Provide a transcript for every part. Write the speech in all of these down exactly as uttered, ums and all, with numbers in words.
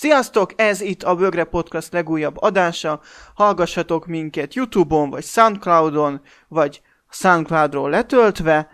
Sziasztok! Ez itt a Bögre Podcast legújabb adása. Hallgassatok minket YouTube-on, vagy Soundcloud-on, vagy Soundcloud-ról letöltve.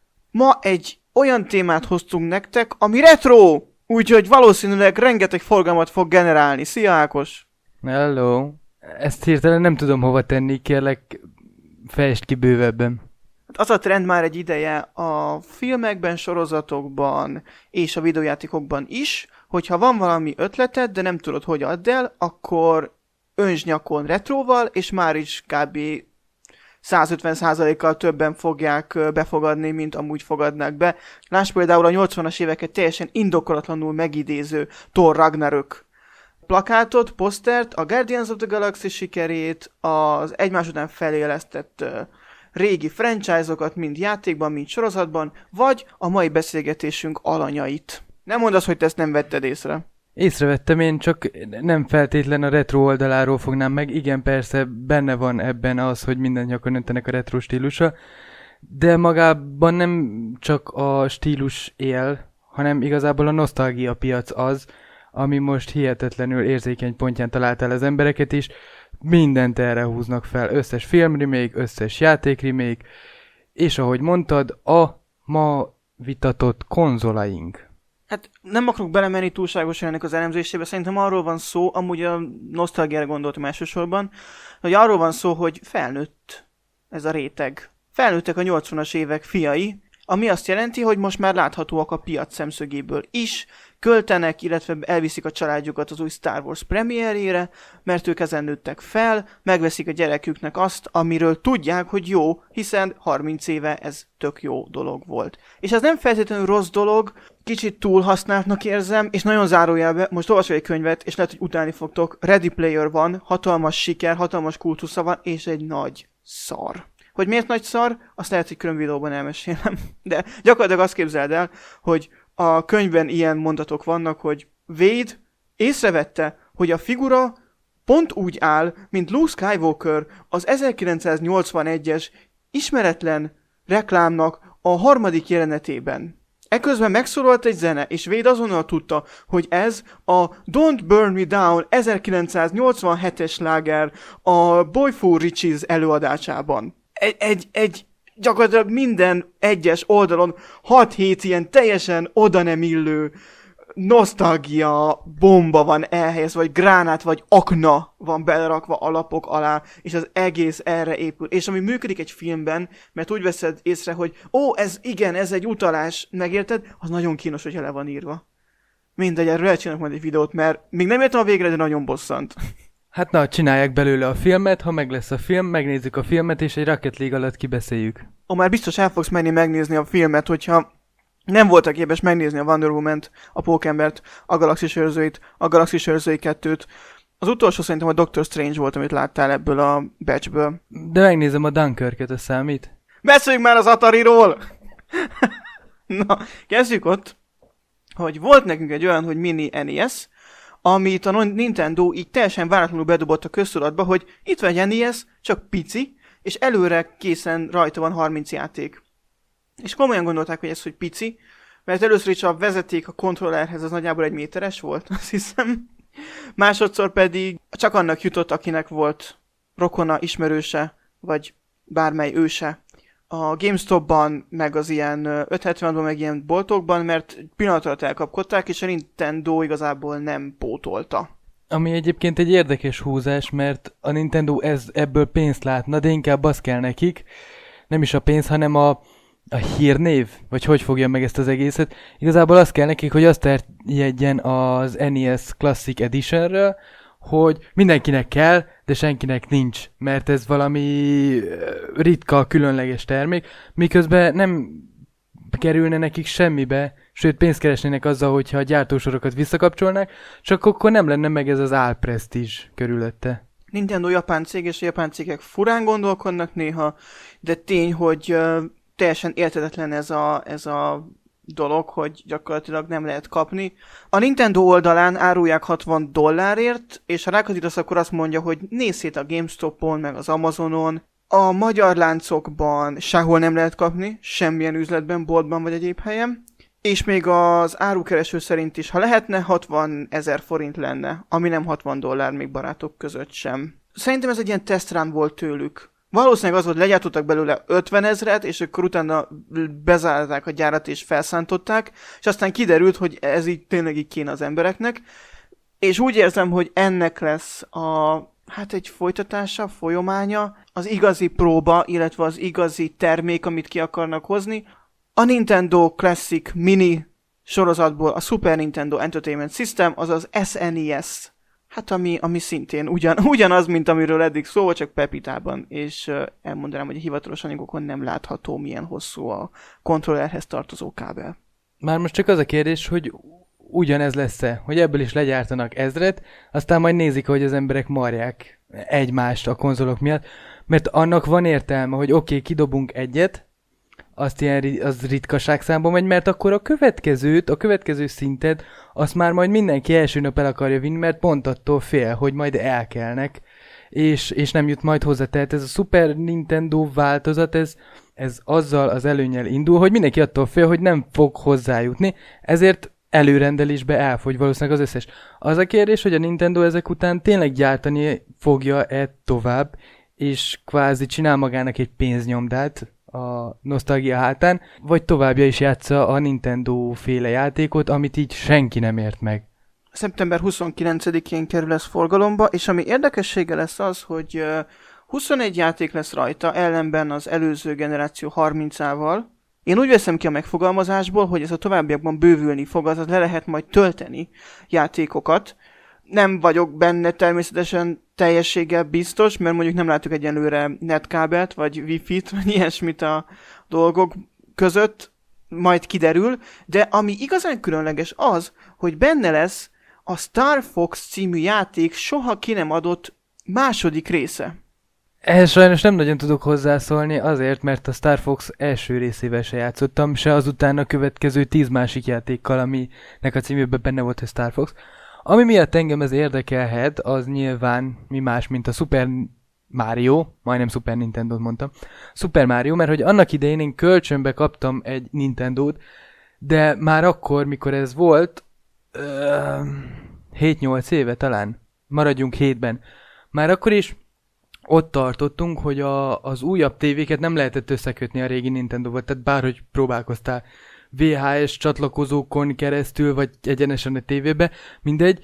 Ma egy olyan témát hoztunk nektek, ami retro! Úgyhogy valószínűleg rengeteg forgalmat fog generálni. Szia Ákos! Hello! Ezt hirtelen nem tudom hova tenni, kérlek fejtsd ki bővebben. Az a trend már egy ideje a filmekben, sorozatokban és a videójátékokban is, hogyha van valami ötleted, de nem tudod, hogy add el, akkor öntsd nyakon retróval, és már is kb. százötven százalékkal többen fogják befogadni, mint amúgy fogadnák be. Lásd például a nyolcvanas éveket teljesen indokolatlanul megidéző Thor Ragnarök plakátot, posztert, a Guardians of the Galaxy sikerét, az egymás után felélesztett uh, régi franchise-okat, mind játékban, mind sorozatban, vagy a mai beszélgetésünk alanyait. Nem mondd azt, hogy te ezt nem vetted észre. Észrevettem, én csak nem feltétlen a retro oldaláról fognám meg. Igen, persze benne van ebben az, hogy minden nyakon öntenek a retro stílusa, de magában nem csak a stílus él, hanem igazából a nosztalgia piac az, ami most hihetetlenül érzékeny pontján talált el az embereket is. Mindent erre húznak fel, összes filmremake, összes játékremake, és ahogy mondtad, a ma vitatott konzolaink. Hát nem akarok belemenni túlságosan ennek az elemzésébe, szerintem arról van szó, amúgy a nosztalgiára gondoltam elsősorban, hogy arról van szó, hogy felnőtt ez a réteg. Felnőttek a nyolcvanas évek fiai, ami azt jelenti, hogy most már láthatóak a piac szemszögéből is, költenek, illetve elviszik a családjukat az új Star Wars premierjére, mert ők ezen nőttek fel, megveszik a gyereküknek azt, amiről tudják, hogy jó, hiszen harminc éve ez tök jó dolog volt. És ez nem feltétlenül rossz dolog, kicsit túl használtnak érzem, és nagyon zárójelbe, most olvasok egy könyvet, és lehet, hogy utálni fogtok, Ready Player van, hatalmas siker, hatalmas kultusza van, és egy nagy szar. Hogy miért nagy szar, azt lehet, hogy külön videóban elmesélem. De gyakorlatilag azt képzeld el, hogy a könyvben ilyen mondatok vannak, hogy Wade észrevette, hogy a figura pont úgy áll, mint Luke Skywalker az ezerkilencszáznyolcvanegyes ismeretlen reklámnak a harmadik jelenetében. Eközben megszólalt egy zene, és Wade azonnal tudta, hogy ez a Don't Burn Me Down ezerkilencszáznyolcvanhetes sláger a Boyful Riches előadásában. Egy, egy, egy gyakorlatilag minden egyes oldalon hat-hét ilyen teljesen oda nem illő nosztalgia bomba van elhelyezve, vagy gránát, vagy akna van belerakva alapok alá, és az egész erre épül. És ami működik egy filmben, mert úgy veszed észre, hogy ó, ez igen, ez egy utalás, megérted? Az nagyon kínos, hogyha le van írva. Mindegy, erről elcsinálok majd egy videót, mert még nem értem a végre, de nagyon bosszant. Hát na, csinálják belőle a filmet, ha meg lesz a film, megnézzük a filmet, és egy Rocket League alatt kibeszéljük. Ó, már biztos el fogsz menni megnézni a filmet, hogyha nem voltak képes megnézni a Wonder Woman-t, a Pókembert, a Galaxis őrzőit, a Galaxis őrzői kettőt. Az utolsó szerintem a Doctor Strange volt, amit láttál ebből a batchből. De megnézem a Dunkirket, a számít. Beszéljünk már az Atariról! Na, kezdjük ott, hogy volt nekünk egy olyan, hogy mini en e es, amit a Nintendo így teljesen váratlanul bedobott a köztudatba, hogy itt van egy en e es, csak pici, és előre készen rajta van harminc játék. És komolyan gondolták, hogy ez, hogy pici, mert először is a vezeték a kontrollerhez az nagyjából egy méteres volt, azt hiszem. Másodszor pedig csak annak jutott, akinek volt rokona, ismerőse, vagy bármely őse a GameStopban, meg az ilyen ötszázhetvenben, meg ilyen boltokban, mert pillanat alatt elkapkodták, és a Nintendo igazából nem pótolta. Ami egyébként egy érdekes húzás, mert a Nintendo ez, ebből pénzt látna, de inkább az kell nekik, nem is a pénz, hanem a, a hírnév, vagy hogy fogja meg ezt az egészet. Igazából az kell nekik, hogy azt terjedjen az en e es Classic Editionről, hogy mindenkinek kell, de senkinek nincs, mert ez valami ritka, különleges termék, miközben nem kerülne nekik semmibe, sőt pénzt keresnének azzal, hogyha a gyártósorokat visszakapcsolnák, csak akkor nem lenne meg ez az álpresztízs körülötte. Nintendo japán cég, és a japán cégek furán gondolkodnak néha, de tény, hogy uh, teljesen érthetetlen ez a, ez a dolog, hogy gyakorlatilag nem lehet kapni. A Nintendo oldalán árulják hatvan dollárért, és ha rákattintasz, akkor azt mondja, hogy nézz szét a GameStopon, meg az Amazonon. A magyar láncokban sehol nem lehet kapni, semmilyen üzletben, boltban vagy egyéb helyen. És még az árukereső szerint is, ha lehetne, hatvan ezer forint lenne, ami nem hatvan dollár még barátok között sem. Szerintem ez egy ilyen tesztrán volt tőlük. Valószínűleg az volt, legyártottak belőle ötven ezret, és akkor utána bezárták a gyárat és felszántották, és aztán kiderült, hogy ez így tényleg így kéne az embereknek. És úgy érzem, hogy ennek lesz a, hát egy folytatása, folyamánya, az igazi próba, illetve az igazi termék, amit ki akarnak hozni. A Nintendo Classic Mini sorozatból a Super Nintendo Entertainment System, azaz es en i es. Hát ami, ami szintén ugyan, ugyanaz, mint amiről eddig szó volt, csak Pepitában, és uh, elmondanám, hogy a hivatalos anyagokon nem látható, milyen hosszú a kontrollerhez tartozó kábel. Már most csak az a kérdés, hogy ugyanez lesz-e, hogy ebből is legyártanak ezret, aztán majd nézik, hogy az emberek marják egymást a konzolok miatt, mert annak van értelme, hogy oké, okay, kidobunk egyet, azt ilyen, az ritkaság számba megy, mert akkor a következőt, a következő szintet, azt már majd mindenki első nap el akarja vinni, mert pont attól fél, hogy majd elkelnek, és, és nem jut majd hozzá. Tehát ez a Super Nintendo változat, ez, ez azzal az előnnyel indul, hogy mindenki attól fél, hogy nem fog hozzájutni, ezért előrendelésbe elfogy valószínűleg az összes. Az a kérdés, hogy a Nintendo ezek után tényleg gyártani fogja-e tovább, és kvázi csinál magának egy pénznyomdát a nosztalgia hátán, vagy továbbja is játsza a Nintendo féle játékot, amit így senki nem ért meg. szeptember huszonkilencedikén kerül ez forgalomba, és ami érdekessége lesz az, hogy huszonegy játék lesz rajta, ellenben az előző generáció harmincával. Én úgy veszem ki a megfogalmazásból, hogy ez a továbbiakban bővülni fog, azaz le lehet majd tölteni játékokat. Nem vagyok benne természetesen teljességgel biztos, mert mondjuk nem látjuk egyenlőre netkábelt, vagy wifi-t, vagy ilyesmit a dolgok között, majd kiderül, de ami igazán különleges az, hogy benne lesz a Star Fox című játék soha ki nem adott második része. Ehhez sajnos nem nagyon tudok hozzászólni, azért, mert a Star Fox első részével se játszottam, se azután a következő tíz másik játékkal, aminek a címében benne volt a Star Fox. Ami miatt engem ez érdekelhet, az nyilván mi más, mint a Super Mario, majdnem Super Nintendo-t mondtam, Super Mario, mert hogy annak idején én kölcsönbe kaptam egy Nintendo-t, de már akkor, mikor ez volt, uh, hét-nyolc éve talán, maradjunk hétben, már akkor is ott tartottunk, hogy a, az újabb tévéket nem lehetett összekötni a régi Nintendo-val, tehát bárhogy próbálkoztál vé há es csatlakozókon keresztül, vagy egyenesen a tévébe, mindegy.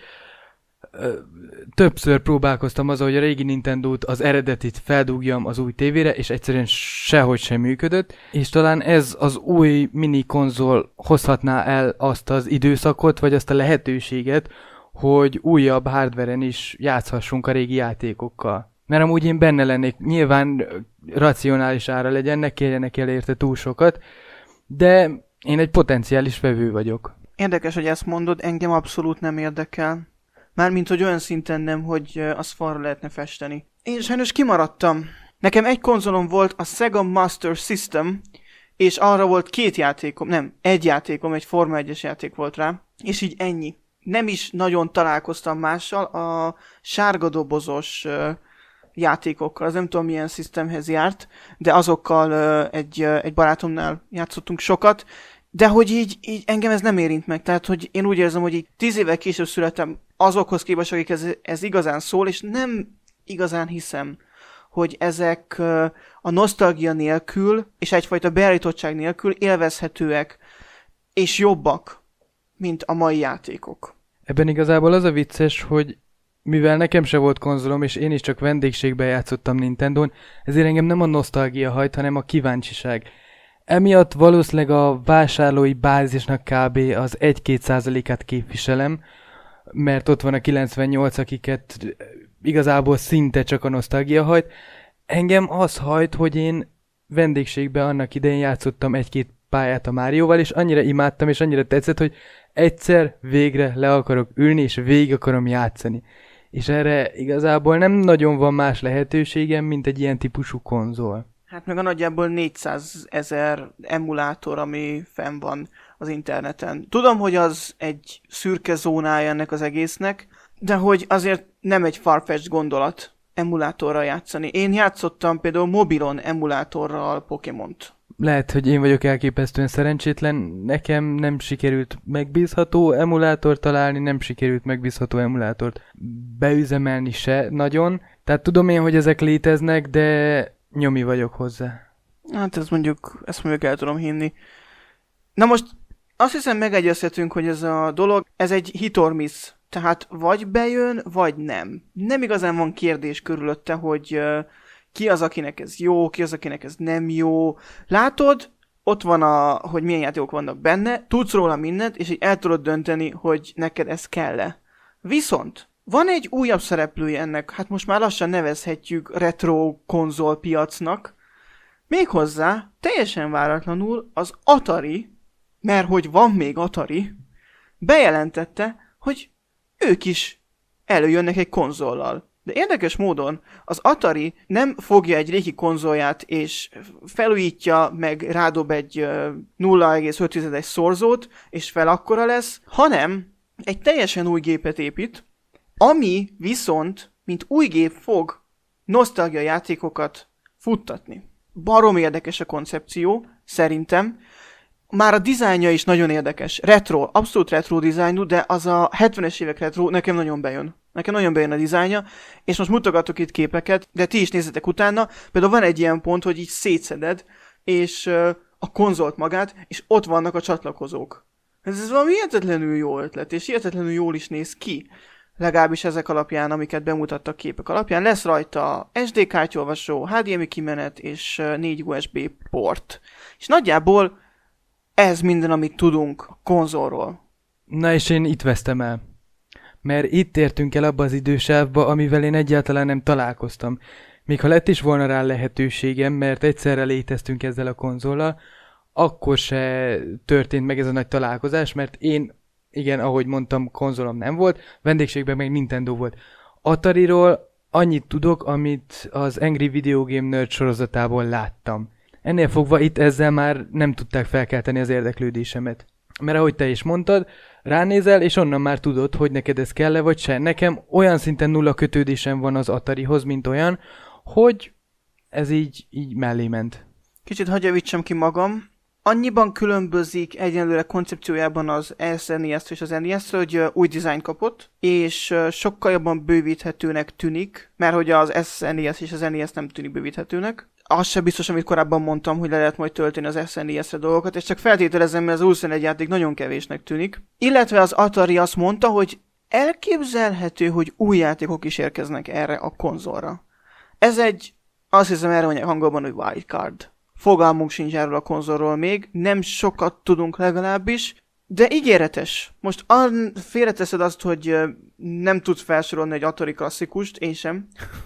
Többször próbálkoztam azzal, hogy a régi Nintendo-t, az eredetit feldúgjam az új tévére, és egyszerűen sehogy sem működött, és talán ez az új mini konzol hozhatná el azt az időszakot, vagy azt a lehetőséget, hogy újabb hardveren is játszhassunk a régi játékokkal. Mert amúgy én benne lennék, nyilván racionális ára legyen, ne kérjenek el érte túl sokat, de én egy potenciális vevő vagyok. Érdekes, hogy ezt mondod, engem abszolút nem érdekel. Mármint, hogy olyan szinten nem, hogy azt falra lehetne festeni. Én sajnos kimaradtam. Nekem egy konzolom volt, a Sega Master System, és arra volt két játékom, nem, egy játékom, egy Forma egyes játék volt rá, és így ennyi. Nem is nagyon találkoztam mással, a sárga dobozos játékokkal, az nem tudom milyen szisztemhez járt, de azokkal uh, egy, uh, egy barátomnál játszottunk sokat, de hogy így, így engem ez nem érint meg, tehát hogy én úgy érzem, hogy így tíz évvel később születtem azokhoz képest, akik ez, ez igazán szól, és nem igazán hiszem, hogy ezek uh, a nosztalgia nélkül, és egyfajta beállítottság nélkül élvezhetőek, és jobbak, mint a mai játékok. Ebben igazából az a vicces, hogy mivel nekem se volt konzolom, és én is csak vendégségben játszottam Nintendón, ezért engem nem a nosztalgia hajt, hanem a kíváncsiság. Emiatt valószínűleg a vásárlói bázisnak kb. Az egy-két százalékát képviselem, mert ott van a kilencvennyolc, akiket igazából szinte csak a nosztalgia hajt. Engem az hajt, hogy én vendégségben annak idején játszottam egy-két pályát a Márióval, és annyira imádtam, és annyira tetszett, hogy egyszer végre le akarok ülni, és végig akarom játszani. És erre igazából nem nagyon van más lehetőségem, mint egy ilyen típusú konzol. Hát meg a nagyjából négyszázezer emulátor, ami fenn van az interneten. Tudom, hogy az egy szürke zónája ennek az egésznek, de hogy azért nem egy farfetched gondolat emulátorral játszani. Én játszottam például mobilon emulátorral Pokémont. lehet, hogy én vagyok elképesztően szerencsétlen, nekem nem sikerült megbízható emulátort találni, nem sikerült megbízható emulátort beüzemelni se nagyon. Tehát tudom én, hogy ezek léteznek, de nyomi vagyok hozzá. Hát ez mondjuk, ezt mondjuk el tudom hinni. Na most azt hiszem megegyezhetünk, hogy ez a dolog, ez egy hit or miss. Tehát vagy bejön, vagy nem. Nem igazán van kérdés körülötte, hogy uh, ki az, akinek ez jó, ki az, akinek ez nem jó. Látod, ott van, a, hogy milyen játékok vannak benne, tudsz róla mindent, és így el tudod dönteni, hogy neked ez kell-e. Viszont van egy újabb szereplője ennek, hát most már lassan nevezhetjük retro konzol piacnak, méghozzá teljesen váratlanul az Atari, mert hogy van még Atari, bejelentette, hogy ők is előjönnek egy konzollal. De érdekes módon az Atari nem fogja egy régi konzolját és felújítja, meg rádob egy nulla egész öt szorzót, és fel akkora lesz, hanem egy teljesen új gépet épít, ami viszont, mint új gép fog nosztalgia játékokat futtatni. Barom érdekes a koncepció, szerintem. Már a dizájnja is nagyon érdekes. Retro, abszolút retro dizájnú, de az a hetvenes évek retro nekem nagyon bejön. Nekem nagyon bejön a dizájnja, és most mutogatok itt képeket, de ti is nézzetek utána. Például van egy ilyen pont, hogy így szétszeded, és uh, a konzolt magát, és ott vannak a csatlakozók. Ez, ez valami hihetetlenül jó ötlet, és hihetetlenül jól is néz ki. Legalábbis ezek alapján, amiket bemutattak képek alapján. Lesz rajta es dé kártyolvasó, há dé em i kimenet és négy u es bé port. És nagyjából ez minden, amit tudunk a konzolról. Na és én itt vesztem el. Mert itt értünk el abba az idősávba, amivel én egyáltalán nem találkoztam. Még ha lett is volna rá lehetőségem, mert egyszerre léteztünk ezzel a konzollal, akkor se történt meg ez a nagy találkozás, mert én, igen, ahogy mondtam, konzolom nem volt, vendégségben meg Nintendo volt. Atariról annyit tudok, amit az Angry Video Game Nerd sorozatából láttam. Ennél fogva itt ezzel már nem tudták felkelteni az érdeklődésemet. Mert ahogy te is mondtad, ránézel, és onnan már tudod, hogy neked ez kell-e vagy se. Nekem olyan szinten nulla kötődésem van az Atarihoz, mint olyan, hogy ez így, így mellé ment. Kicsit hadd javítsam ki magam. Annyiban különbözik egyenlőre koncepciójában az es en i es és az en i es-ről, hogy új dizájn kapott, és sokkal jobban bővíthetőnek tűnik, mert hogy az es en i es és az en i es nem tűnik bővíthetőnek. Az sem biztos, amit korábban mondtam, hogy le lehet majd tölteni az es en i es-re dolgokat, és csak feltételezem, mert az huszonegy játék nagyon kevésnek tűnik. Illetve az Atari azt mondta, hogy elképzelhető, hogy új játékok is érkeznek erre a konzolra. Ez egy, azt hiszem erre mondják angolban, hogy wildcard. Fogalmunk sincs erről a konzolról még, nem sokat tudunk legalábbis, de ígéretes. Most an, félreteszed azt, hogy nem tudsz felsorolni egy Atari klasszikust, én sem,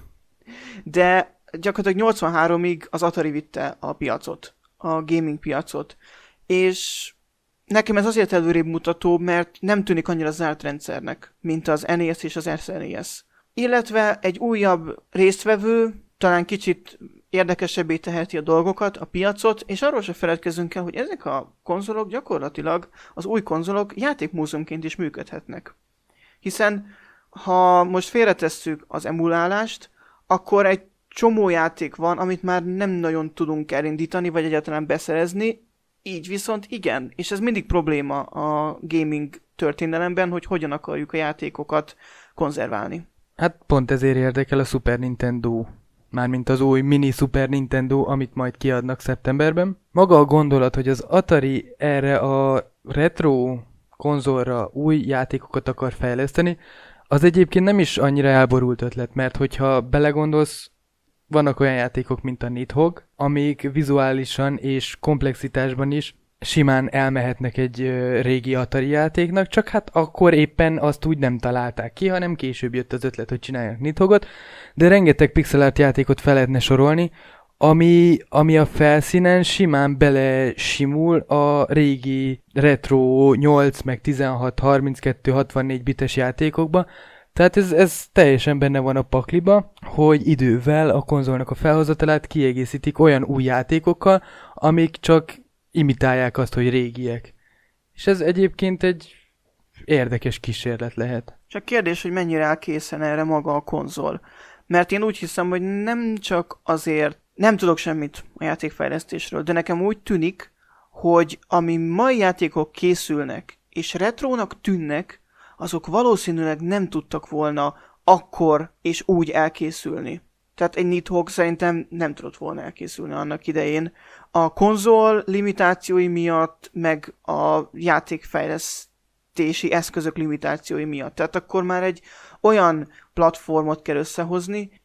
de gyakorlatilag nyolcvanháromig az Atari vitte a piacot, a gaming piacot, és nekem ez azért előrébb mutató, mert nem tűnik annyira zárt rendszernek, mint az en i es és az es en i es. Illetve egy újabb résztvevő talán kicsit érdekesebbé teheti a dolgokat, a piacot, és arról se feledkezzünk el, hogy ezek a konzolok gyakorlatilag, az új konzolok játékmúzeumként is működhetnek. Hiszen ha most félretesszük az emulálást, akkor egy csomó játék van, amit már nem nagyon tudunk elindítani, vagy egyáltalán beszerezni, így viszont igen, és ez mindig probléma a gaming történelemben, hogy hogyan akarjuk a játékokat konzerválni. Hát pont ezért érdekel a Super Nintendo, mármint az új mini Super Nintendo, amit majd kiadnak szeptemberben. Maga a gondolat, hogy az Atari erre a retro konzolra új játékokat akar fejleszteni, az egyébként nem is annyira elborult ötlet, mert hogyha belegondolsz, vannak olyan játékok, mint a Nidhogg, amik vizuálisan és komplexitásban is simán elmehetnek egy ö, régi Atari játéknak, csak hát akkor éppen azt úgy nem találták ki, hanem később jött az ötlet, hogy csinálják Nidhoggot, de rengeteg pixel art játékot fel lehetne sorolni, ami, ami a felszínen simán bele simul a régi retro nyolc, meg tizenhat, harminckettő, hatvannégy bites játékokba. Tehát ez, ez teljesen benne van a pakliba, hogy idővel a konzolnak a felhozatalát kiegészítik olyan új játékokkal, amik csak imitálják azt, hogy régiek. És ez egyébként egy érdekes kísérlet lehet. Csak kérdés, hogy mennyire áll készen erre maga a konzol. Mert én úgy hiszem, hogy nem csak azért Nem tudok semmit a játékfejlesztésről, de nekem úgy tűnik, hogy ami mai játékok készülnek, és retrónak tűnnek, azok valószínűleg nem tudtak volna akkor és úgy elkészülni. Tehát egy Nidhogg szerintem nem tudott volna elkészülni annak idején. A konzol limitációi miatt, meg a játékfejlesztési eszközök limitációi miatt. Tehát akkor már egy olyan platformot kell összehozni,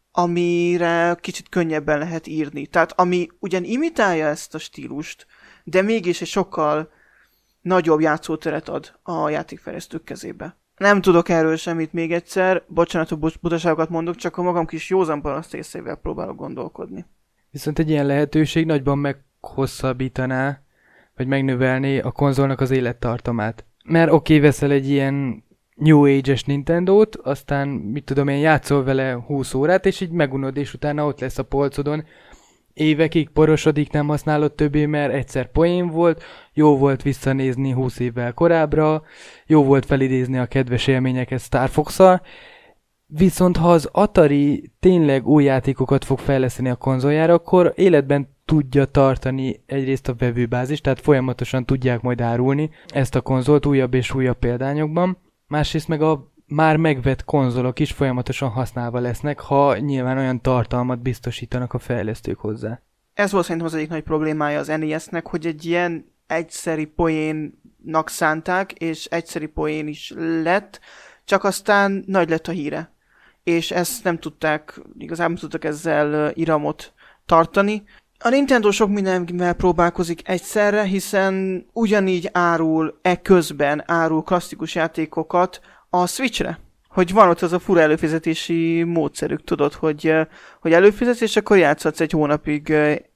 amire kicsit könnyebben lehet írni. Tehát ami ugyan imitálja ezt a stílust, de mégis egy sokkal nagyobb játszóteret ad a játékfejlesztők kezébe. Nem tudok erről semmit még egyszer, bocsánat, hogy butaságokat mondok, csak a magam kis józan paraszt észével próbálok gondolkodni. Viszont egy ilyen lehetőség nagyban meghosszabbítaná, vagy megnövelné a konzolnak az élettartamát. Mert oké, okay, veszel egy ilyen New Age-es Nintendót, aztán mit tudom én, játszol vele húsz órát, és így megunod, és utána ott lesz a polcodon. Évekig porosodik, nem használod többé, mert egyszer poén volt, jó volt visszanézni húsz évvel korábbra, jó volt felidézni a kedves élményeket Star Fox-szal, viszont ha az Atari tényleg új játékokat fog fejleszteni a konzoljára, akkor életben tudja tartani egyrészt a vevőbázis, tehát folyamatosan tudják majd árulni ezt a konzolt újabb és újabb példányokban, másrészt meg a már megvett konzolok is folyamatosan használva lesznek, ha nyilván olyan tartalmat biztosítanak a fejlesztők hozzá. Ez volt szerintem az egyik nagy problémája az en i es-nek, hogy egy ilyen egyszeri poénnak szánták, és egyszeri poén is lett, csak aztán nagy lett a híre. És ezt nem tudták, igazából nem tudtak ezzel iramot tartani. A Nintendo sok mindenvel próbálkozik egyszerre, hiszen ugyanígy árul, e közben árul klasszikus játékokat a Switchre. Hogy van ott az a fura előfizetési módszerük, tudod, hogy, hogy előfizetsz, és akkor játszhatsz egy hónapig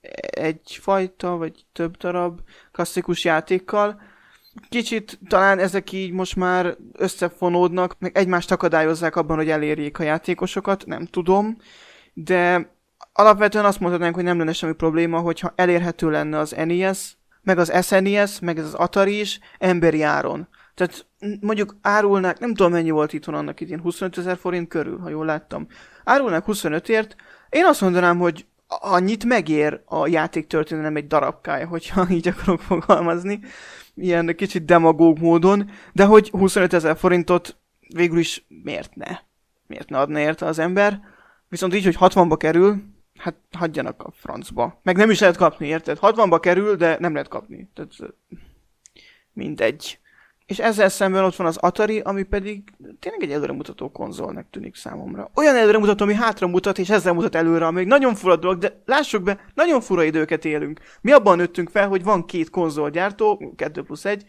egyfajta, vagy több darab klasszikus játékkal. Kicsit talán ezek így most már összefonódnak, meg egymást akadályozzák abban, hogy elérjék a játékosokat, nem tudom, de alapvetően azt mondhatnánk, hogy nem lenne semmi probléma, hogyha elérhető lenne az en i es, meg az es en i es, meg az Atari is emberi áron. Tehát mondjuk árulnák, nem tudom mennyi volt itthon annak idén, huszonötezer forint körül, ha jól láttam. Árulnák huszonötért, én azt mondanám, hogy annyit megér a játéktörténelem egy darabkája, hogyha így akarok fogalmazni, ilyen kicsit demagóg módon, de hogy huszonötezer forintot végül is miért ne? Miért ne adna érte az ember? Viszont így, hogy hatvanba kerül, hát hagyjanak a francba. Meg nem is lehet kapni, érted? hatvanba kerül, de nem lehet kapni. Tehát mindegy. És ezzel szemben ott van az Atari, ami pedig tényleg egy előremutató konzolnak tűnik számomra. Olyan előremutató, ami hátra mutat, és ezzel mutat előre, ami nagyon fura dolog, de lássuk be, nagyon fura időket élünk. Mi abban nőttünk fel, hogy van két konzolgyártó, kettő plusz egy,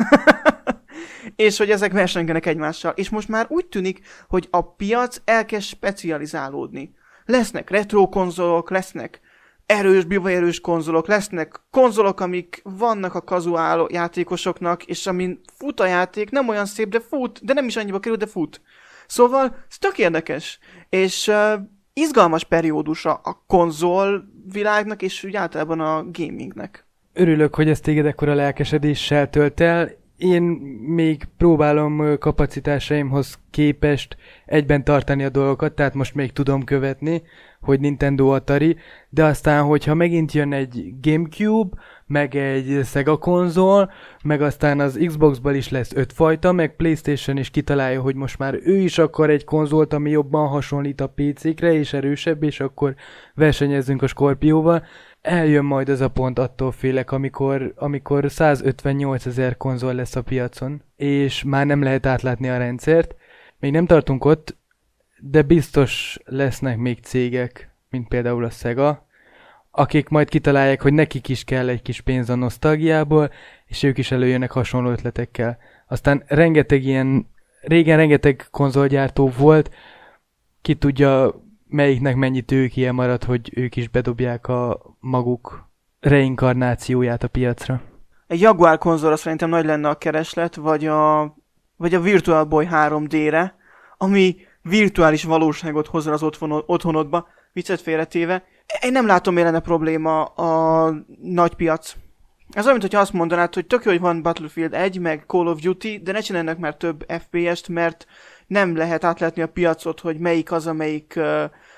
és hogy ezek versengenek egymással. És most már úgy tűnik, hogy a piac elkezd specializálódni. Lesznek retro konzolok, lesznek erős, bivaj erős konzolok, lesznek konzolok, amik vannak a kazuál játékosoknak, és amin fut a játék, nem olyan szép, de fut, de nem is annyiba kerül, de fut. Szóval ez tök érdekes, és uh, izgalmas periódusa a konzol világnak, és úgy általában a gamingnek. Örülök, hogy ezt téged ekkora lelkesedéssel tölt el. Én még próbálom kapacitásaimhoz képest egyben tartani a dolgokat, tehát most még tudom követni, hogy Nintendo Atari, de aztán, hogyha megint jön egy Gamecube, meg egy Sega konzol, meg aztán az Xboxban is lesz öt fajta, meg PlayStation is kitalálja, hogy most már ő is akar egy konzolt, ami jobban hasonlít a pé cékre, és erősebb, és akkor versenyezzünk a Scorpióval. Eljön majd az a pont, attól félek, amikor, amikor százötvennyolcezer konzol lesz a piacon, és már nem lehet átlátni a rendszert. Még nem tartunk ott, de biztos lesznek még cégek, mint például a Sega, akik majd kitalálják, hogy nekik is kell egy kis pénz a nosztalgiából, és ők is előjönnek hasonló ötletekkel. Aztán rengeteg ilyen, régen rengeteg konzolgyártó volt, ki tudja, melyiknek mennyi tőkéje maradt, hogy ők is bedobják a maguk reinkarnációját a piacra. Egy Jaguar konzolra szerintem nagy lenne a kereslet, vagy a, vagy a Virtual Boy három dé-re, ami virtuális valóságot hozza az otthon, otthonodba, viccet félretéve. Én nem látom, miért lenne probléma a nagy piac. Ez olyan, mintha azt mondanád, hogy tök jó, hogy van Battlefield egy, meg Call of Duty, de ne csinálnak már több ef pé est, mert nem lehet átlátni a piacot, hogy melyik az, amelyik uh,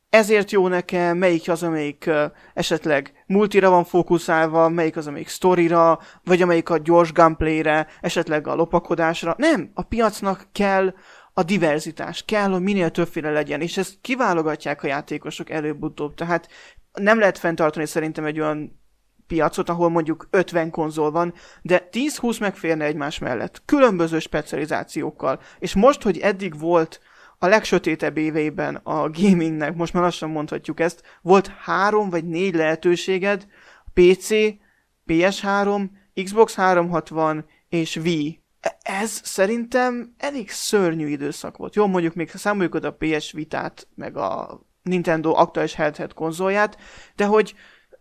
ezért jó nekem, melyik az, amelyik uh, esetleg multira van fókuszálva, melyik az, amelyik sztorira, vagy amelyik a gyors gameplayre, esetleg a lopakodásra. Nem, a piacnak kell a diverzitás, kell, hogy minél többféle legyen, és ezt kiválogatják a játékosok előbb-utóbb. Tehát nem lehet fenntartani szerintem egy olyan piacot, ahol mondjuk ötven konzol van, de tíz-húsz megférne egymás mellett, különböző specializációkkal. És most, hogy eddig volt a legsötétebb éveiben a gamingnek, most már lassan mondhatjuk ezt, volt három vagy négy lehetőséged, pé cé, pé es három, Xbox háromszázhatvan és Wii. Ez szerintem elég szörnyű időszak volt. Jó, mondjuk még számoljuk oda a pé es Vitát, meg a Nintendo aktuális Headset konzolját, de hogy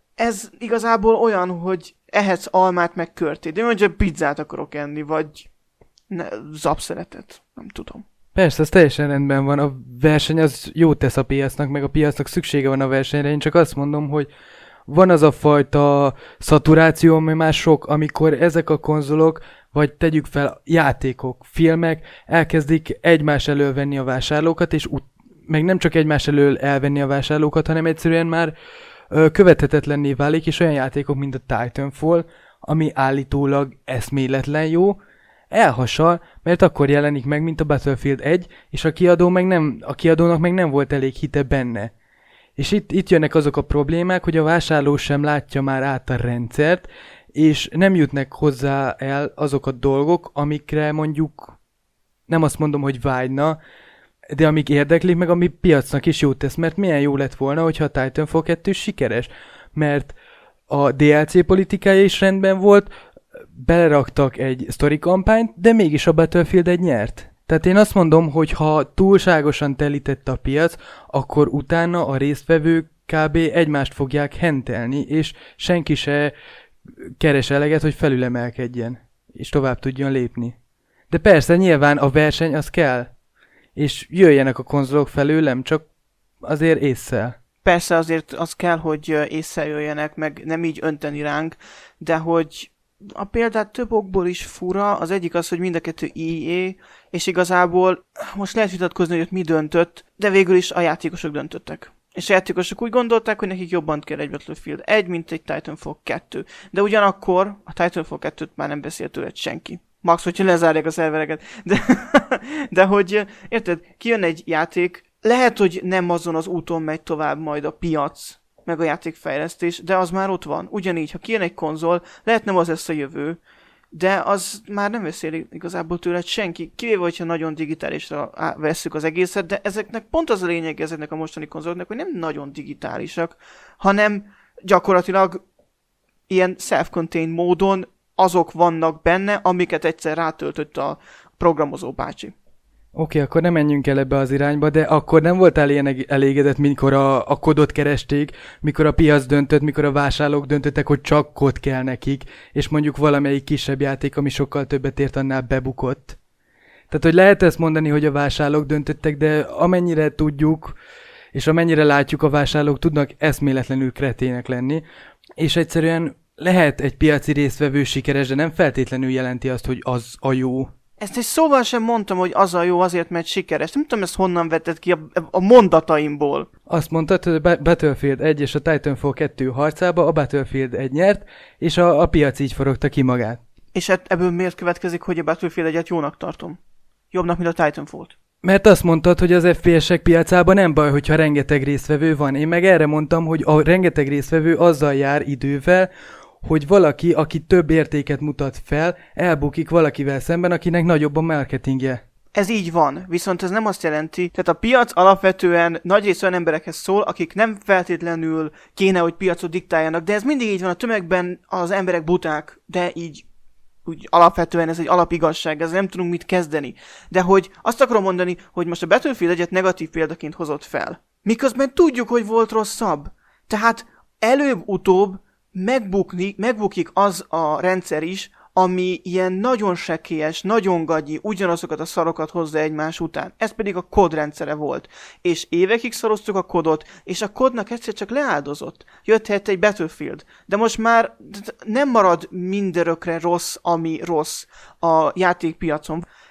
ez igazából olyan, hogy ehetsz almát meg körtét. De mondjuk pizzát akarok enni, vagy ne, zapszeletet. Nem tudom. Persze, ez teljesen rendben van. A verseny az jót tesz a piacnak, meg a piacnak szüksége van a versenyre. Én csak azt mondom, hogy van az a fajta szaturáció, ami már sok, amikor ezek a konzolok, vagy tegyük fel játékok, filmek, elkezdik egymás elől venni a vásárlókat, és ut- meg nem csak egymás elől elvenni a vásárlókat, hanem egyszerűen már ö, követhetetlenné válik, és olyan játékok, mint a Titanfall, ami állítólag eszméletlen jó, elhasal, mert akkor jelenik meg, mint a Battlefield egy, és a, kiadó meg nem, a kiadónak meg nem volt elég hite benne. És itt, itt jönnek azok a problémák, hogy a vásárló sem látja már át a rendszert, és nem jutnak hozzá el azok a dolgok, amikre mondjuk, nem azt mondom, hogy vágyna, de amik érdeklik, meg ami piacnak is jót tesz, mert milyen jó lett volna, hogyha a Titanfall kettő sikeres, mert a dé el cé politikája is rendben volt, beleraktak egy sztori kampányt, de mégis a Battlefield egy nyert. Tehát én azt mondom, hogy ha túlságosan telített a piac, akkor utána a résztvevők kb. Egymást fogják hentelni, és senki se keres eleget, hogy felülemelkedjen, és tovább tudjon lépni. De persze, nyilván a verseny az kell, és jöjjenek a konzolok felőlem, csak azért ésszel. Persze azért az kell, hogy ésszel jöjjenek, meg nem így önteni ránk, de hogy a példát több okból is fura, az egyik az, hogy mind a kettő í á, és igazából most lehet vitatkozni, hogy ott mi döntött, de végül is a játékosok döntöttek. És a játékosok úgy gondolták, hogy nekik jobban kell egy Battlefield egy, mint egy Titanfall kettő. De ugyanakkor a Titanfall kettőt már nem beszélt tőle senki. Max, hogyha lezárják a szervereket. De, de hogy, érted, kijön egy játék, lehet, hogy nem azon az úton megy tovább majd a piac, meg a játékfejlesztés, de az már ott van. Ugyanígy, ha kijön egy konzol, lehet nem az lesz a jövő, de az már nem veszi igazából tőle senki, kivéve, hogyha nagyon digitálisra vesszük az egészet, de ezeknek pont az a lényeg ezeknek a mostani konzoloknak, hogy nem nagyon digitálisak, hanem gyakorlatilag ilyen self-contained módon azok vannak benne, amiket egyszer rátöltött a programozó bácsi. Oké, okay, akkor nem menjünk el ebbe az irányba, de akkor nem voltál ilyen elégedett, mikor a, a kodot keresték, mikor a piac döntött, mikor a vásárlók döntöttek, hogy csak kod kell nekik, és mondjuk valamelyik kisebb játék, ami sokkal többet ért, annál bebukott. Tehát, hogy lehet ezt mondani, hogy a vásárlók döntöttek, de amennyire tudjuk, és amennyire látjuk, a vásárlók tudnak eszméletlenül kretének lenni, és egyszerűen lehet egy piaci résztvevő sikeres, de nem feltétlenül jelenti azt, hogy az a jó. Ezt egy szóval sem mondtam, hogy az a jó azért, mert sikeres. Nem tudom, ezt honnan vetted ki a, a mondataimból. Azt mondtad, hogy a Battlefield egy és a Titanfall kettő harcába a Battlefield egy nyert, és a, a piac így forogta ki magát. És ebből miért következik, hogy a Battlefield egyet jónak tartom? Jobbnak, mint a Titanfall-t. Mert azt mondtad, hogy az ef pé es-ek piacában nem baj, hogyha rengeteg résztvevő van. Én meg erre mondtam, hogy a rengeteg résztvevő azzal jár idővel, hogy valaki, aki több értéket mutat fel, elbukik valakivel szemben, akinek nagyobb a marketingje. Ez így van, viszont ez nem azt jelenti, tehát a piac alapvetően nagyrészt olyan emberekhez szól, akik nem feltétlenül kéne, hogy piacot diktáljanak, de ez mindig így van, a tömegben az emberek buták, de így úgy alapvetően ez egy alapigazság, ezzel nem tudunk mit kezdeni. De hogy azt akarom mondani, hogy most a Battlefield egyet negatív példaként hozott fel. Miközben tudjuk, hogy volt rosszabb. Tehát előbb-utóbb megbukni, megbukik az a rendszer is, ami ilyen nagyon sekélyes, nagyon gagyi, ugyanazokat a szarokat hozza egymás után. Ez pedig a kód rendszere volt. És évekig szaroztuk a kodot, és a kodnak egyszer csak leáldozott. Jött helyett egy Battlefield. De most már nem marad mindörökre rossz, ami rossz a játékpiacon.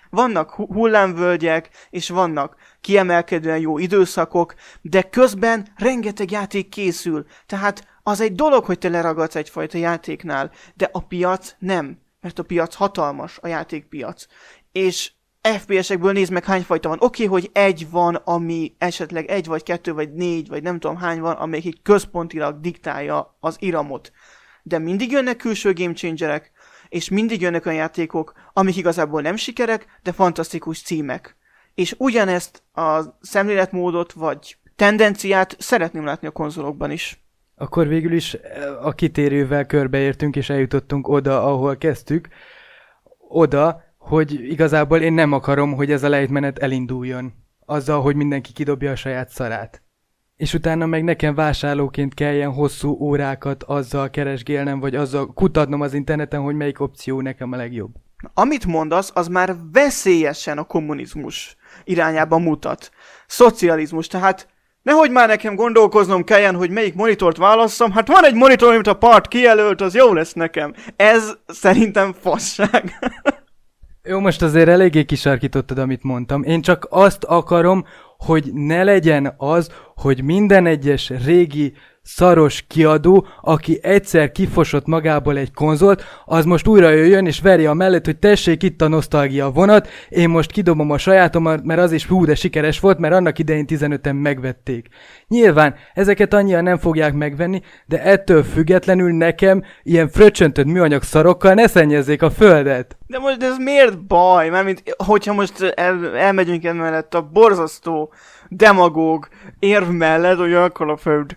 vannak hu- hullámvölgyek, és vannak kiemelkedően jó időszakok, de közben rengeteg játék készül. Tehát az egy dolog, hogy te leragadsz egyfajta játéknál, de a piac nem. Mert a piac hatalmas, a játékpiac. És ef pé es-ekből nézd meg, hány fajta van. Oké, okay, hogy egy van, ami esetleg egy, vagy kettő, vagy négy, vagy nem tudom hány van, amelyik így központilag diktálja az iramot. De mindig jönnek külső game changerek, és mindig jönnek olyan játékok, amik igazából nem sikerek, de fantasztikus címek. És ugyanezt a szemléletmódot, vagy tendenciát szeretném látni a konzolokban is. Akkor végül is a kitérővel körbeértünk, és eljutottunk oda, ahol kezdtük. Oda, hogy igazából én nem akarom, hogy ez a lejtmenet elinduljon. Azzal, hogy mindenki kidobja a saját szarát. És utána meg nekem vásárlóként kelljen hosszú órákat azzal keresgélnem, vagy azzal kutatnom az interneten, hogy melyik opció nekem a legjobb. Amit mondasz, az már veszélyesen a kommunizmus irányába mutat. Szocializmus, tehát nehogy már nekem gondolkoznom kelljen, hogy melyik monitort válasszam, hát van egy monitor, amit a part kijelölt, az jó lesz nekem. Ez szerintem fasság. Jó, most azért eléggé kisarkítottad, amit mondtam. Én csak azt akarom, hogy ne legyen az, hogy minden egyes régi szaros kiadó, aki egyszer kifosott magából egy konzolt, az most újra jöjjön és verje a mellett, hogy tessék, itt a nosztalgia vonat, én most kidobom a sajátomat, mert az is hú, de sikeres volt, mert annak idején tizenöten megvették. Nyilván, ezeket annyian nem fogják megvenni, de ettől függetlenül nekem ilyen fröccsöntött műanyag szarokkal ne szennyezzék a földet. De most ez miért baj? Mármint, hogyha most el, elmegyünk emellett a borzasztó demagóg érv mellett, hogy akkor a föld.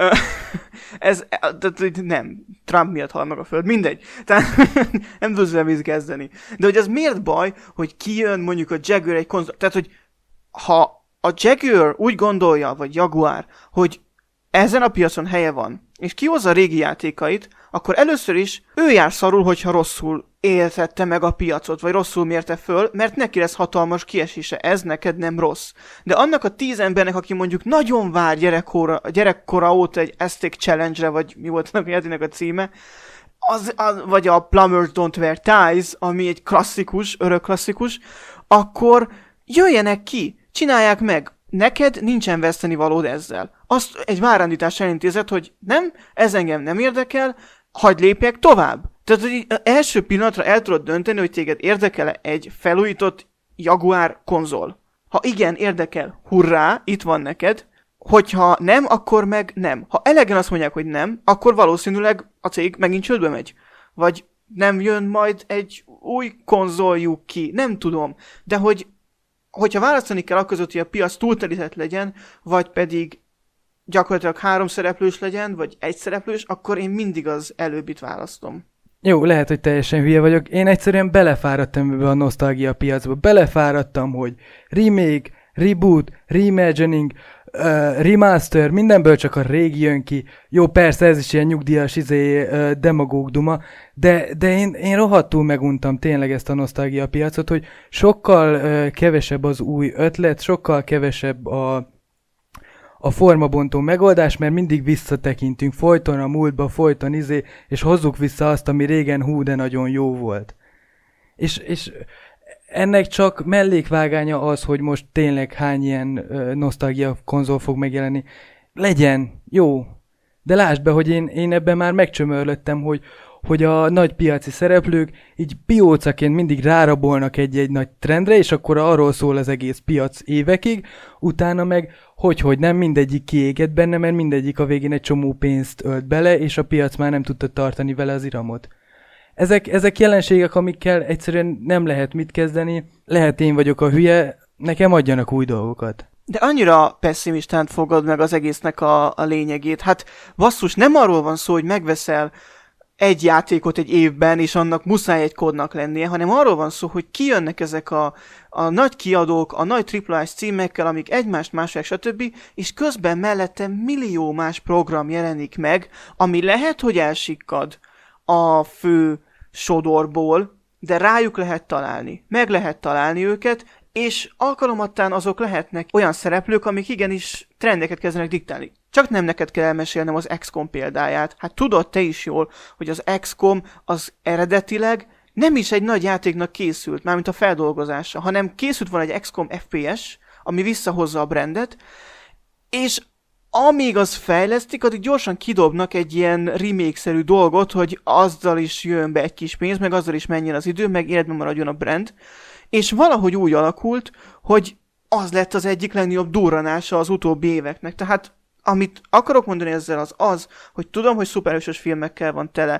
Ez, nem, Trump miatt hal meg a föld, mindegy. Tehát nem tudsz vele kezdeni. De hogy ez miért baj, hogy kijön mondjuk a Jaguar egy konzol... Tehát, hogy ha a Jaguar úgy gondolja, vagy Jaguar, hogy ezen a piacon helye van, és kihozza a régi játékait, akkor először is ő jár szarul, hogyha rosszul éltette meg a piacot, vagy rosszul mérte föl, mert neki lesz hatalmas kiesése, ez neked nem rossz. De annak a tíz embernek, aki mondjuk nagyon vár gyerekkora, gyerekkora óta egy Aztec Challenge-re, vagy mi volt a játéknak a címe, az, az, vagy a Plumbers Don't Wear Ties, ami egy klasszikus, örök klasszikus, akkor jöjjenek ki, csinálják meg. Neked nincsen vesztenivalód ezzel. Azt egy várandítás elintézett, hogy nem, ez engem nem érdekel, hagyd lépjek tovább. Tehát, hogy első pillanatra el tudod dönteni, hogy téged érdekel egy felújított Jaguar konzol. Ha igen, érdekel, hurrá, itt van neked. Hogyha nem, akkor meg nem. Ha elegen azt mondják, hogy nem, akkor valószínűleg a cég megint csődbe megy. Vagy nem jön majd egy új konzoljuk ki, nem tudom. De hogy hogyha választani kell a között, hogy a piac túltelített legyen, vagy pedig gyakorlatilag három szereplős legyen, vagy egy szereplős, akkor én mindig az előbbit választom. Jó, lehet, hogy teljesen hülye vagyok. Én egyszerűen belefáradtam ebbe a nosztalgia piacba. Belefáradtam, hogy remake, reboot, reimagining, uh, remaster, mindenből csak a régi jön ki. Jó, persze ez is ilyen nyugdíjas izé, uh, demagóg duma, de, de én, én rohadtul meguntam tényleg ezt a nosztalgia piacot, hogy sokkal uh, kevesebb az új ötlet, sokkal kevesebb a a formabontó megoldás, mert mindig visszatekintünk, folyton a múltba, folyton izé, és hozzuk vissza azt, ami régen hú, de nagyon jó volt. És, és ennek csak mellékvágánya az, hogy most tényleg hány ilyen ö, nosztalgia konzol fog megjelenni. Legyen, jó, de lásd be, hogy én, én ebben már megcsömörlöttem, hogy, hogy a nagy piaci szereplők így piócaként mindig rárabolnak egy-egy nagy trendre, és akkor arról szól az egész piac évekig, utána meg hogy-hogy nem mindegyik kiégett benne, mert mindegyik a végén egy csomó pénzt ölt bele, és a piac már nem tudta tartani vele az iramot. Ezek, ezek jelenségek, amikkel egyszerűen nem lehet mit kezdeni, lehet én vagyok a hülye, nekem adjanak új dolgokat. De annyira pessimistán fogad meg az egésznek a, a lényegét. Hát basszus, nem arról van szó, hogy megveszel egy játékot egy évben, és annak muszáj egy kódnak lennie, hanem arról van szó, hogy kijönnek ezek a, a nagy kiadók, a nagy á á á-s címekkel, amik egymást másolják, stb., és közben mellette millió más program jelenik meg, ami lehet, hogy elsikkad a fő sodorból, de rájuk lehet találni. Meg lehet találni őket, és alkalomattán azok lehetnek olyan szereplők, amik igenis trendeket kezdenek diktálni. Csak nem neked kell elmesélnem az iksz kom példáját. Hát tudod te is jól, hogy az iksz kom az eredetileg nem is egy nagy játéknak készült, mármint a feldolgozása, hanem készült volna egy iksz kom ef pé es, ami visszahozza a brandet, és amíg az fejlesztik, addig gyorsan kidobnak egy ilyen remake-szerű dolgot, hogy azzal is jön be egy kis pénz, meg azzal is menjen az idő, meg életben maradjon a brand, és valahogy úgy alakult, hogy az lett az egyik legnagyobb durranása az utóbbi éveknek. Tehát amit akarok mondani ezzel az az, hogy tudom, hogy szuperhősös filmekkel van tele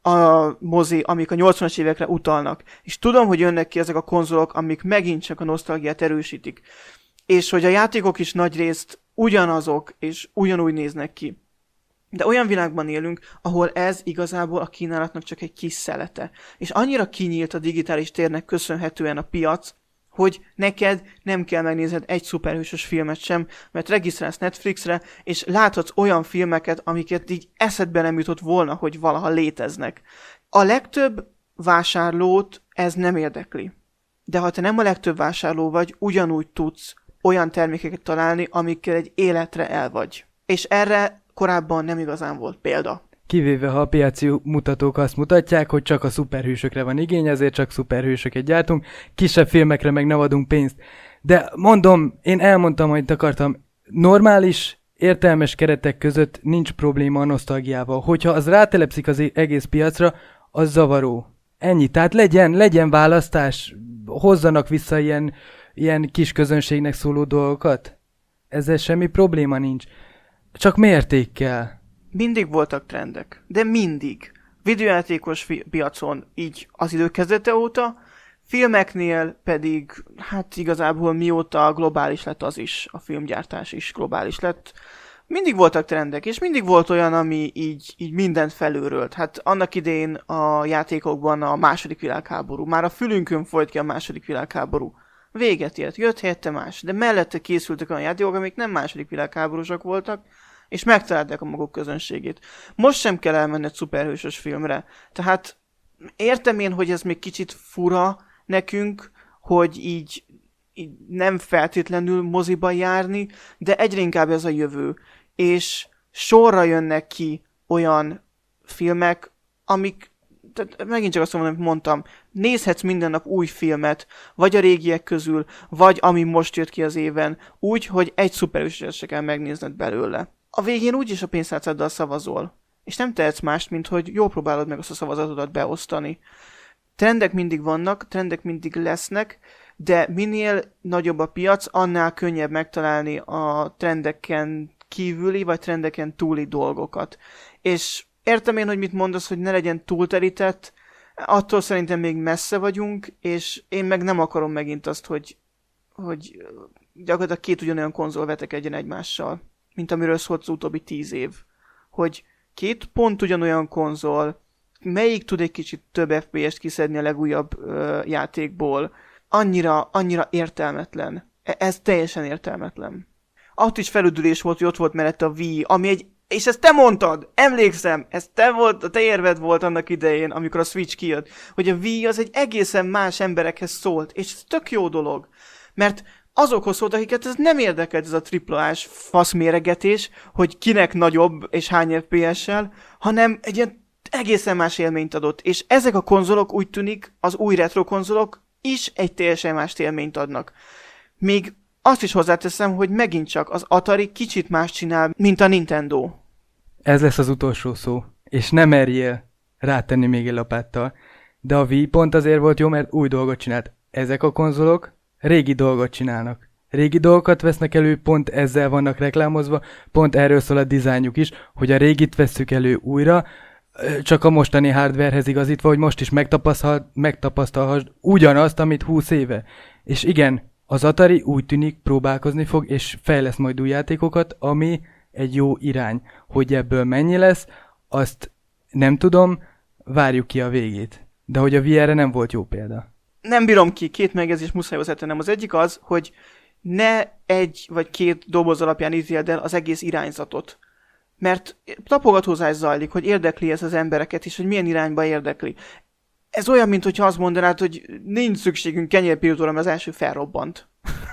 a mozi, amik a nyolcvanas évekre utalnak, és tudom, hogy jönnek ki ezek a konzolok, amik megint csak a nosztalgiát erősítik, és hogy a játékok is nagyrészt ugyanazok, és ugyanúgy néznek ki. De olyan világban élünk, ahol ez igazából a kínálatnak csak egy kis szelete. És annyira kinyílt a digitális térnek köszönhetően a piac, hogy neked nem kell megnézned egy szuperhősös filmet sem, mert regisztrálsz Netflixre, és láthatsz olyan filmeket, amiket így eszedbe nem jutott volna, hogy valaha léteznek. A legtöbb vásárlót ez nem érdekli. De ha te nem a legtöbb vásárló vagy, ugyanúgy tudsz olyan termékeket találni, amikkel egy életre el vagy. És erre korábban nem igazán volt példa. Kivéve, ha a piaci mutatók azt mutatják, hogy csak a szuperhősökre van igény, ezért csak szuperhősöket gyártunk, kisebb filmekre meg nem adunk pénzt. De mondom, én elmondtam, hogy akartam, normális, értelmes keretek között nincs probléma a nosztalgiával. Hogyha az rátelepszik az egész piacra, az zavaró. Ennyi. Tehát legyen, legyen választás, hozzanak vissza ilyen, ilyen kis közönségnek szóló dolgokat. Ezzel semmi probléma nincs. Csak mértékkel. Mindig voltak trendek, de mindig. Videójátékos fi- piacon így az idő kezdete óta, filmeknél pedig, hát igazából mióta globális lett az is, a filmgyártás is globális lett. Mindig voltak trendek, és mindig volt olyan, ami így, így mindent felőrölt. Hát annak idején a játékokban a második világháború, már a fülünkön folyt ki a második világháború. Véget ért, jött helyette más, de mellette készültek olyan játékok, amik nem második világháborúsak voltak, és megtalálták a maguk közönségét. Most sem kell elmenned szuperhősös filmre. Tehát értem én, hogy ez még kicsit fura nekünk, hogy így, így nem feltétlenül moziba járni, de egyre inkább ez a jövő. És sorra jönnek ki olyan filmek, amik, tehát megint csak azt mondom, amit mondtam, nézhetsz minden nap új filmet, vagy a régiek közül, vagy ami most jött ki az éven, úgy, hogy egy szuperhősöset se kell megnézned belőle. A végén úgyis a pénztárcáddal szavazol, és nem tehetsz mást, mint hogy jól próbálod meg azt a szavazatodat beosztani. Trendek mindig vannak, trendek mindig lesznek, de minél nagyobb a piac, annál könnyebb megtalálni a trendeken kívüli, vagy trendeken túli dolgokat. És értem én, hogy mit mondasz, hogy ne legyen túlterített, attól szerintem még messze vagyunk, és én meg nem akarom megint azt, hogy, hogy gyakorlatilag két ugyanolyan konzol vetekedjen egymással, mint amiről szólt az utóbbi tíz év. Hogy két pont ugyanolyan konzol, melyik tud egy kicsit több ef pé est kiszedni a legújabb ö, játékból, annyira, annyira értelmetlen. Ez teljesen értelmetlen. Ott is felüdülés volt, hogy ott volt mellett a Wii, ami egy, és ezt te mondtad, emlékszem, ez te volt, a te érved volt annak idején, amikor a Switch kijött, hogy a Wii az egy egészen más emberekhez szólt, és ez tök jó dolog, mert azokhoz szólt, akiket ez nem érdekelt, ez a triplás faszméregetés, hogy kinek nagyobb és hány ef pé essel, hanem egy ilyen egészen más élményt adott, és ezek a konzolok úgy tűnik, az új retro konzolok is egy teljesen más élményt adnak. Még azt is hozzáteszem, hogy megint csak az Atari kicsit más csinál, mint a Nintendo. Ez lesz az utolsó szó, és nem merjél rátenni még egy lapáttal. De a Wii pont azért volt jó, mert új dolgot csinált. Ezek a konzolok régi dolgot csinálnak. Régi dolgokat vesznek elő, pont ezzel vannak reklámozva, pont erről szól a dizájnjuk is, hogy a régit vesszük elő újra, csak a mostani hardwarehez igazítva, hogy most is megtapasztal, megtapasztalhass ugyanazt, amit húsz éve. És igen, az Atari úgy tűnik próbálkozni fog, és fejlesz majd új játékokat, ami egy jó irány. Hogy ebből mennyi lesz, azt nem tudom, várjuk ki a végét. De hogy a vé erre nem volt jó példa. Nem bírom ki, két megjegyzést muszáj hozzátennem. Az egyik az, hogy ne egy vagy két doboz alapján ítéld el az egész irányzatot. Mert tapogatózás zajlik, hogy érdekli ez az embereket, és hogy milyen irányba érdekli. Ez olyan, mint hogyha azt mondanád, hogy nincs szükségünk kenyérpirítóra, mert az első felrobbant.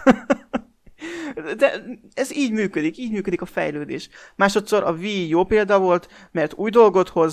De ez így működik, így működik a fejlődés. Másodszor a Wii jó példa volt, mert új dolgot hoz,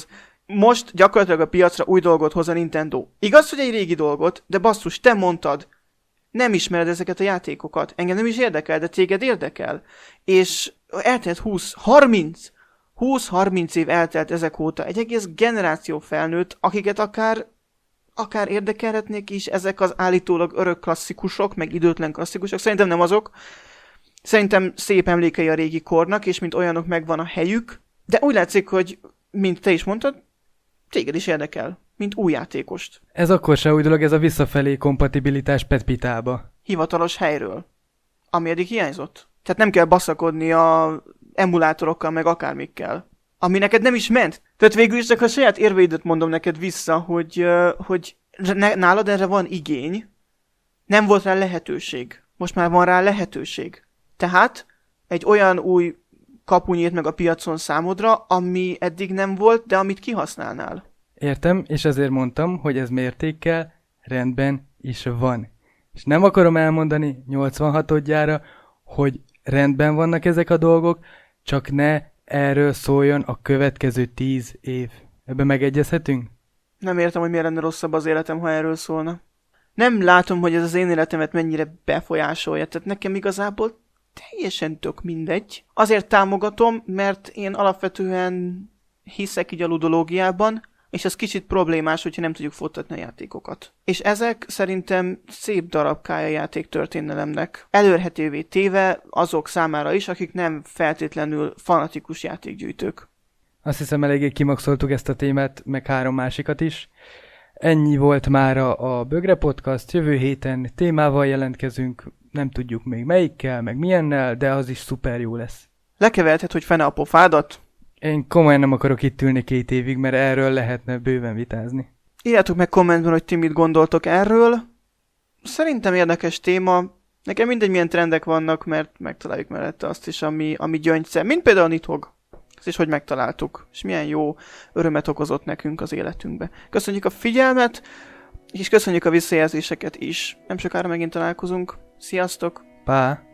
most gyakorlatilag a piacra új dolgot hoz a Nintendo. Igaz, hogy egy régi dolgot, de basszus, te mondtad, nem ismered ezeket a játékokat. Engem nem is érdekel, de téged érdekel. És eltelt húsz, harminc, húsz-harminc év eltelt ezek óta. Egy egész generáció felnőtt, akiket akár, akár érdekelhetnék is ezek az állítólag örök klasszikusok, meg időtlen klasszikusok. Szerintem nem azok. Szerintem szép emlékei a régi kornak, és mint olyanok megvan a helyük. De úgy látszik, hogy, mint te is mondtad, téged is érdekel, mint új játékost. Ez akkor se új dolog, ez a visszafelé kompatibilitás petpitába. Hivatalos helyről, ami eddig hiányzott. Tehát nem kell baszakodni a emulátorokkal, meg akármikkel. Ami neked nem is ment. Tehát végül is csak a saját érveidet mondom neked vissza, hogy, hogy nálad erre van igény, nem volt rá lehetőség. Most már van rá lehetőség. Tehát egy olyan új kapu nyílt meg a piacon számodra, ami eddig nem volt, de amit kihasználnál. Értem, és ezért mondtam, hogy ez mértékkel rendben is van. És nem akarom elmondani nyolcvanhatodjára, hogy rendben vannak ezek a dolgok, csak ne erről szóljon a következő tíz év. Ebben megegyezhetünk? Nem értem, hogy miért lenne rosszabb az életem, ha erről szólna. Nem látom, hogy ez az én életemet mennyire befolyásolja, tehát nekem igazából teljesen tök mindegy. Azért támogatom, mert én alapvetően hiszek így a ludológiában, és ez kicsit problémás, hogyha nem tudjuk futtatni a játékokat. És ezek szerintem szép darabkája játék történelemnek. Elérhetővé téve azok számára is, akik nem feltétlenül fanatikus játékgyűjtők. Azt hiszem eléggé kimaxoltuk ezt a témát, meg három másikat is. Ennyi volt mára a Bögre Podcast, jövő héten témával jelentkezünk, nem tudjuk még melyikkel, meg milyennel, de az is szuper jó lesz. Lekeverted, hogy fene a pofádat? Én komolyan nem akarok itt ülni két évig, mert erről lehetne bőven vitázni. Írjátok meg kommentben, hogy ti mit gondoltok erről. Szerintem érdekes téma. Nekem mindegy, milyen trendek vannak, mert megtaláljuk mellette azt is, ami, ami gyöngysze. Mint például a Nidhogg. Ezt is hogy megtaláltuk. És milyen jó örömet okozott nekünk az életünkbe. Köszönjük a figyelmet, és köszönjük a visszajelzéseket is. Nem sokára megint találkozunk. Sziasztok! Pá!